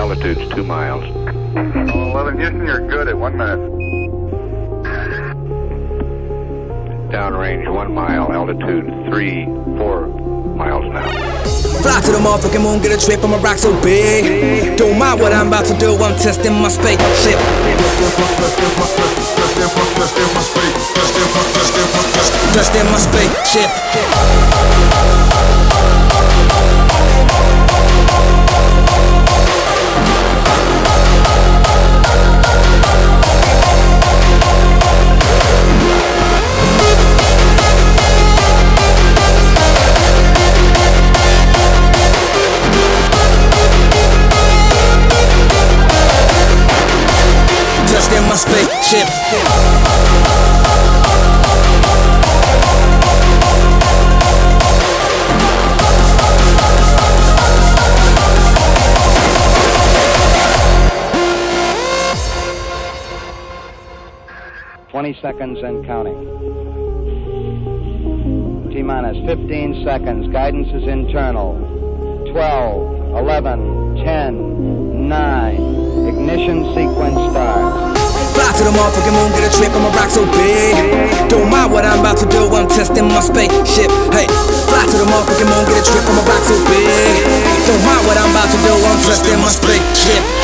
altitude's 2 miles. 11 Houston, you're good at 1 minute. Downrange 1 mile, altitude 3-4 miles now. Fly to the motherfucking moon, get a trip, I'ma rock so big. Don't mind what I'm about to do, I'm testing my spaceship. Testing my spaceship. In my spaceship. 20 seconds and counting. T-minus 15 seconds. Guidance is internal. 12, 11, 10, 9. Ignition sequence starts. Fly to the motherfucking moon, get a trip, I'ma rock so big. Don't mind what I'm about to do, I'm testing my spaceship. Hey, fly to the motherfucking moon, get a trip, I'ma rock so big. Don't mind what I'm about to do, I'm testing my spaceship.